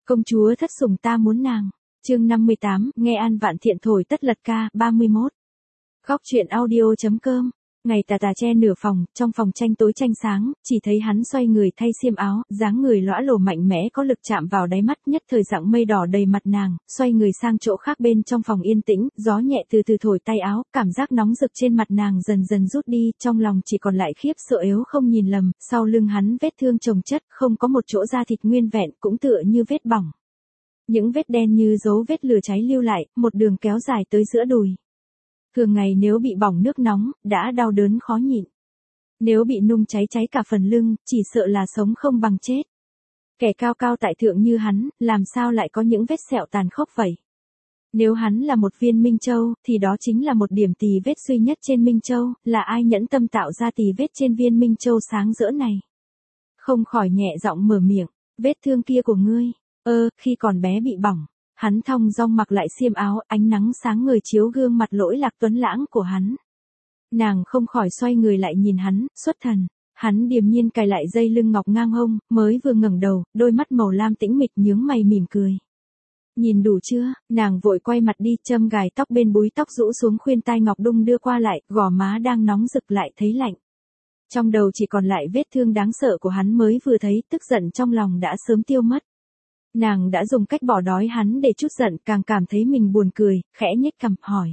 Công chúa thất sủng ta muốn nàng. Chương 58, nghe An Vạn Thiện thổi tất lật ca, 31. Góc truyện audio.com. Ngày tà tà che nửa phòng, trong phòng tranh tối tranh sáng, chỉ thấy hắn xoay người thay xiêm áo, dáng người lõa lồ mạnh mẽ có lực chạm vào đáy mắt, nhất thời dạng mây đỏ đầy mặt nàng, xoay người sang chỗ khác bên trong phòng yên tĩnh, gió nhẹ từ từ thổi tay áo, cảm giác nóng rực trên mặt nàng dần dần rút đi, trong lòng chỉ còn lại khiếp sợ yếu không nhìn lầm, sau lưng hắn vết thương chồng chất, không có một chỗ da thịt nguyên vẹn, cũng tựa như vết bỏng. Những vết đen như dấu vết lửa cháy lưu lại, một đường kéo dài tới giữa đùi. Thường ngày nếu bị bỏng nước nóng, đã đau đớn khó nhịn. Nếu bị nung cháy cả phần lưng, chỉ sợ là sống không bằng chết. Kẻ cao cao tại thượng như hắn, làm sao lại có những vết sẹo tàn khốc vậy? Nếu hắn là một viên minh châu, thì đó chính là một điểm tì vết duy nhất trên minh châu, là ai nhẫn tâm tạo ra tì vết trên viên minh châu sáng rỡ này? Không khỏi nhẹ giọng mở miệng, vết thương kia của ngươi, khi còn bé bị bỏng. Hắn thong dong mặc lại xiêm áo, ánh nắng sáng người chiếu gương mặt lỗi lạc tuấn lãng của hắn. Nàng không khỏi xoay người lại nhìn hắn, xuất thần. Hắn điềm nhiên cài lại dây lưng ngọc ngang hông, mới vừa ngẩng đầu, đôi mắt màu lam tĩnh mịch nhướng mày mỉm cười. Nhìn đủ chưa? Nàng vội quay mặt đi, châm gài tóc bên búi tóc rũ xuống, khuyên tai ngọc đung đưa qua lại, gò má đang nóng rực lại thấy lạnh. Trong đầu chỉ còn lại vết thương đáng sợ của hắn mới vừa thấy, tức giận trong lòng đã sớm tiêu mất. Nàng đã dùng cách bỏ đói hắn để trút giận, càng cảm thấy mình buồn cười, khẽ nhếch cằm hỏi.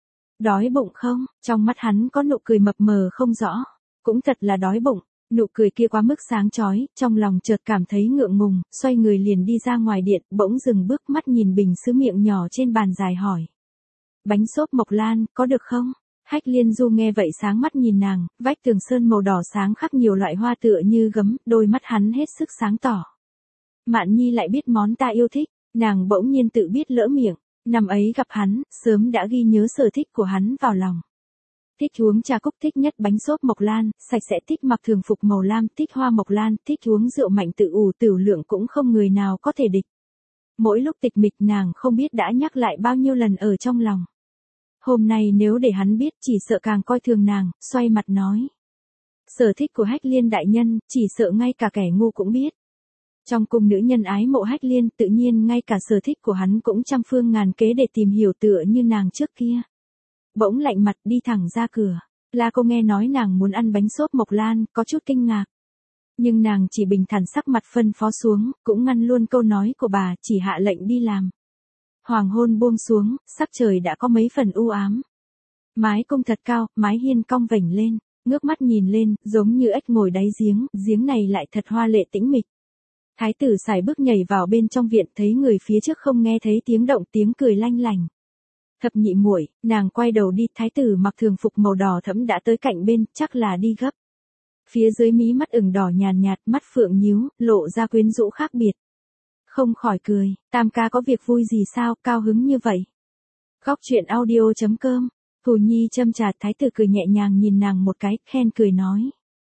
Đói bụng không? Trong mắt hắn có nụ cười mập mờ không rõ. Cũng thật là đói bụng, nụ cười kia quá mức sáng chói, trong lòng chợt cảm thấy ngượng ngùng, xoay người liền đi ra ngoài điện, bỗng dừng bước, mắt nhìn bình sứ miệng nhỏ trên bàn dài hỏi. Bánh xốp Mộc Lan, có được không? Hách Liên Du nghe vậy sáng mắt nhìn nàng, vách tường sơn màu đỏ sáng khắc nhiều loại hoa tựa như gấm, đôi mắt hắn hết sức sáng tỏ. Mạn Nhi lại biết món ta yêu thích, nàng bỗng nhiên tự biết lỡ miệng, năm ấy gặp hắn, sớm đã ghi nhớ sở thích của hắn vào lòng. Thích uống trà cúc, thích nhất bánh xốp Mộc Lan, sạch sẽ, thích mặc thường phục màu lam, thích hoa Mộc Lan, thích uống rượu mạnh tự ủ tửu lượng, cũng không người nào có thể địch. Mỗi lúc tịch mịch nàng không biết đã nhắc lại bao nhiêu lần ở trong lòng. Hôm nay nếu để hắn biết chỉ sợ càng coi thường nàng, xoay mặt nói. Sở thích của Hách Liên đại nhân, chỉ sợ ngay cả kẻ ngu cũng biết. Trong cung nữ nhân ái mộ Hách Liên, tự nhiên ngay cả sở thích của hắn cũng trăm phương ngàn kế để tìm hiểu tựa như nàng trước kia. Bỗng lạnh mặt đi thẳng ra cửa. La Cô nghe nói nàng muốn ăn bánh xốp Mộc Lan, có chút kinh ngạc. Nhưng nàng chỉ bình thản sắc mặt phân phó xuống, cũng ngăn luôn câu nói của bà, chỉ hạ lệnh đi làm. Hoàng hôn buông xuống, sắc trời đã có mấy phần u ám. Mái cung thật cao, mái hiên cong vểnh lên, ngước mắt nhìn lên, giống như ếch ngồi đáy giếng, giếng này lại thật hoa lệ tĩnh mịch. Thái tử sải bước nhảy vào bên trong viện, thấy người phía trước không nghe thấy tiếng động, tiếng cười lanh lành. Thập nhị muội, nàng quay đầu đi, thái tử mặc thường phục màu đỏ thẫm đã tới cạnh bên, chắc là đi gấp. Phía dưới mí mắt ửng đỏ nhàn nhạt, mắt phượng nhíu, lộ ra quyến rũ khác biệt. Không khỏi cười, tam ca có việc vui gì sao, cao hứng như vậy. Góc truyện audio.com, Thù Nhi châm trà, thái tử cười nhẹ nhàng nhìn nàng một cái, khen cười nói.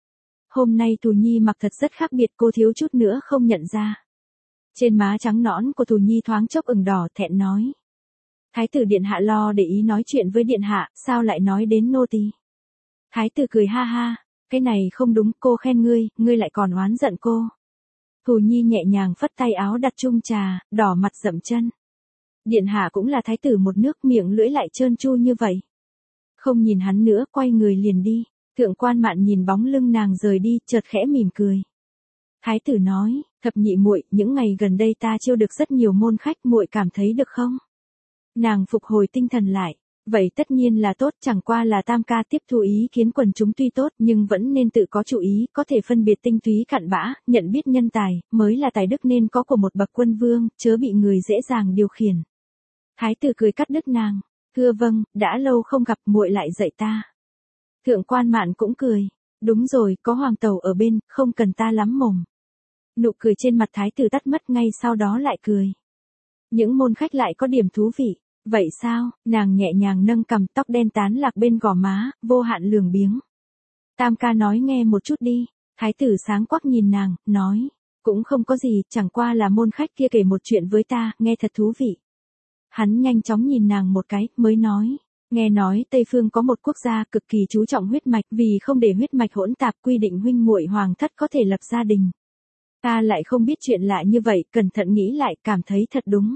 Hôm nay Thù Nhi mặc thật rất khác biệt, cô thiếu chút nữa không nhận ra. Trên má trắng nõn của Thù Nhi thoáng chốc ửng đỏ, thẹn nói. Thái tử điện hạ lo để ý nói chuyện với điện hạ, sao lại nói đến nô tỳ? Thái tử cười ha ha, cái này không đúng, cô khen ngươi lại còn oán giận cô. Thù Nhi nhẹ nhàng phất tay áo đặt chung trà, đỏ mặt dậm chân. Điện hạ cũng là thái tử một nước, miệng lưỡi lại trơn tru như vậy. Không nhìn hắn nữa, quay người liền đi. Thượng quan Mạn nhìn bóng lưng nàng rời đi, chợt khẽ mỉm cười. Thái tử nói, thập nhị muội, những ngày gần đây ta chiêu được rất nhiều môn khách, muội cảm thấy được không? Nàng phục hồi tinh thần lại, vậy tất nhiên là tốt, chẳng qua là tam ca tiếp thu ý kiến quần chúng tuy tốt, nhưng vẫn nên tự có chủ ý, có thể phân biệt tinh túy cặn bã, nhận biết nhân tài, mới là tài đức nên có của một bậc quân vương, chớ bị người dễ dàng điều khiển. Thái tử cười cắt đứt nàng, thưa vâng, đã lâu không gặp, muội lại dạy ta. Thượng quan Mạn cũng cười, đúng rồi, có hoàng tẩu ở bên, không cần ta lắm mồm. Nụ cười trên mặt thái tử tắt mất ngay sau đó lại cười. Những môn khách lại có điểm thú vị, vậy sao? Nàng nhẹ nhàng nâng cằm, tóc đen tán lạc bên gò má, vô hạn lường biếng. Tam ca nói nghe một chút đi. Thái tử sáng quắc nhìn nàng, nói, cũng không có gì, chẳng qua là môn khách kia kể một chuyện với ta, nghe thật thú vị. Hắn nhanh chóng nhìn nàng một cái, mới nói. Nghe nói Tây Phương có một quốc gia cực kỳ chú trọng huyết mạch, vì không để huyết mạch hỗn tạp, quy định huynh muội hoàng thất có thể lập gia đình. Ta lại không biết chuyện lạ như vậy, cẩn thận nghĩ lại cảm thấy thật đúng.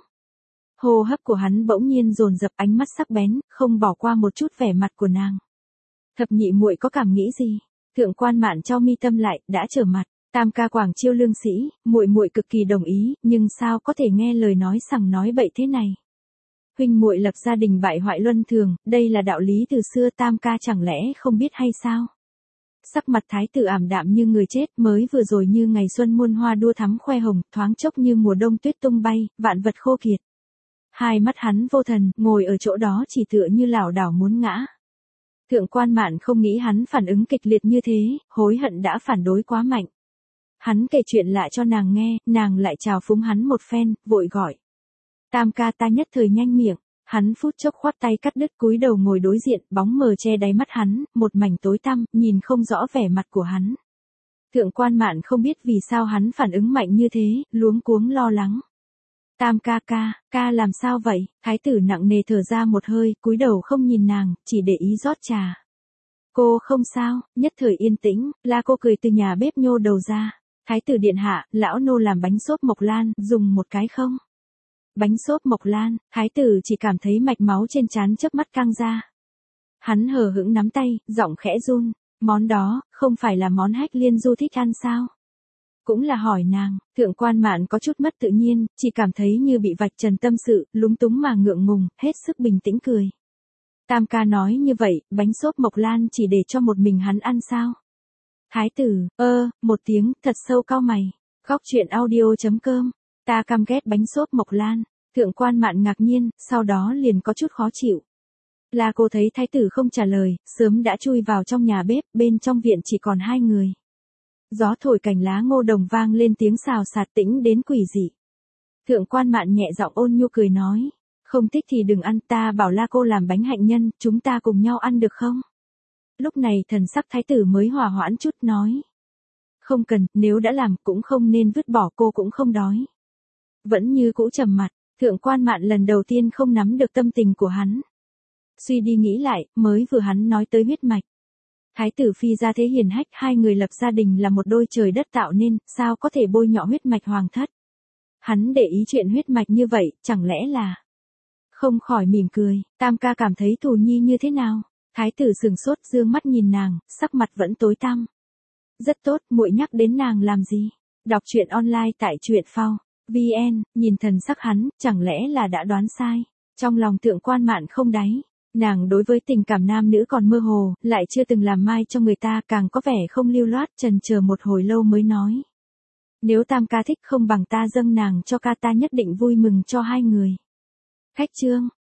Hô hấp của hắn bỗng nhiên dồn dập, ánh mắt sắc bén, không bỏ qua một chút vẻ mặt của nàng. Thập nhị muội có cảm nghĩ gì? Thượng Quan Mạn chau mi tâm lại, đã trở mặt. Tam ca Quảng Chiêu lương sĩ, muội muội cực kỳ đồng ý, nhưng sao có thể nghe lời nói sằng nói bậy thế này? Huynh muội lập gia đình bại hoại luân thường, đây là đạo lý từ xưa, Tam ca chẳng lẽ không biết hay sao? Sắc mặt thái tử ảm đạm như người chết, mới vừa rồi như ngày xuân muôn hoa đua thắm khoe hồng, thoáng chốc như mùa đông tuyết tung bay, vạn vật khô kiệt. Hai mắt hắn vô thần, ngồi ở chỗ đó chỉ tựa như lảo đảo muốn ngã. Thượng Quan Mạn không nghĩ hắn phản ứng kịch liệt như thế, hối hận đã phản đối quá mạnh. Hắn kể chuyện lại cho nàng nghe, nàng lại chào phúng hắn một phen, vội gọi. Tam ca, ta nhất thời nhanh miệng. Hắn phút chốc khoát tay cắt đứt, cúi đầu ngồi đối diện, bóng mờ che đáy mắt hắn, một mảnh tối tăm, nhìn không rõ vẻ mặt của hắn. Thượng Quan Mạn không biết vì sao hắn phản ứng mạnh như thế, luống cuống lo lắng. Tam ca ca làm sao vậy? Thái tử nặng nề thở ra một hơi, cúi đầu không nhìn nàng, chỉ để ý rót trà. Cô không sao, nhất thời yên tĩnh, La Cô cười từ nhà bếp nhô đầu ra. Thái tử điện hạ, lão nô làm bánh xốp mộc lan, dùng một cái không? Bánh xốp mộc lan, thái tử chỉ cảm thấy mạch máu trên trán chớp mắt căng ra. Hắn hờ hững nắm tay, giọng khẽ run, món đó, không phải là món Hách Liên Du thích ăn sao? Cũng là hỏi nàng, Thượng Quan Mạn có chút mất tự nhiên, chỉ cảm thấy như bị vạch trần tâm sự, lúng túng mà ngượng ngùng, hết sức bình tĩnh cười. Tam ca nói như vậy, bánh xốp mộc lan chỉ để cho một mình hắn ăn sao? Thái tử, một tiếng, thật sâu cau mày. Góc truyện audio.com, ta căm ghét bánh xốp mộc lan. Thượng Quan Mạn ngạc nhiên, sau đó liền có chút khó chịu. La Cô thấy thái tử không trả lời, sớm đã chui vào trong nhà bếp, bên trong viện chỉ còn hai người. Gió thổi cành lá ngô đồng vang lên tiếng xào xạc tĩnh đến quỷ dị. Thượng Quan Mạn nhẹ giọng ôn nhu cười nói, không thích thì đừng ăn, ta bảo La Cô làm bánh hạnh nhân, chúng ta cùng nhau ăn được không? Lúc này thần sắc thái tử mới hòa hoãn chút, nói. Không cần, nếu đã làm cũng không nên vứt bỏ, cô cũng không đói. Vẫn như cũ trầm mặt, Thượng Quan Mạn lần đầu tiên không nắm được tâm tình của hắn. Suy đi nghĩ lại, mới vừa hắn nói tới huyết mạch. Thái tử phi gia thế hiền hách, hai người lập gia đình là một đôi trời đất tạo nên, sao có thể bôi nhọ huyết mạch hoàng thất. Hắn để ý chuyện huyết mạch như vậy, chẳng lẽ là... Không khỏi mỉm cười, Tam ca cảm thấy Thù Nhi như thế nào? Thái tử sừng sốt, dương mắt nhìn nàng, sắc mặt vẫn tối tăm. Rất tốt, muội nhắc đến nàng làm gì? Đọc truyện online tại truyện phao. VN, nhìn thần sắc hắn, chẳng lẽ là đã đoán sai? Trong lòng Thượng Quan Mạn không đáy. Nàng đối với tình cảm nam nữ còn mơ hồ, lại chưa từng làm mai cho người ta, càng có vẻ không lưu loát, chần chờ một hồi lâu mới nói. Nếu Tam ca thích không bằng ta dâng nàng cho ca, ta nhất định vui mừng cho hai người. Khách trương,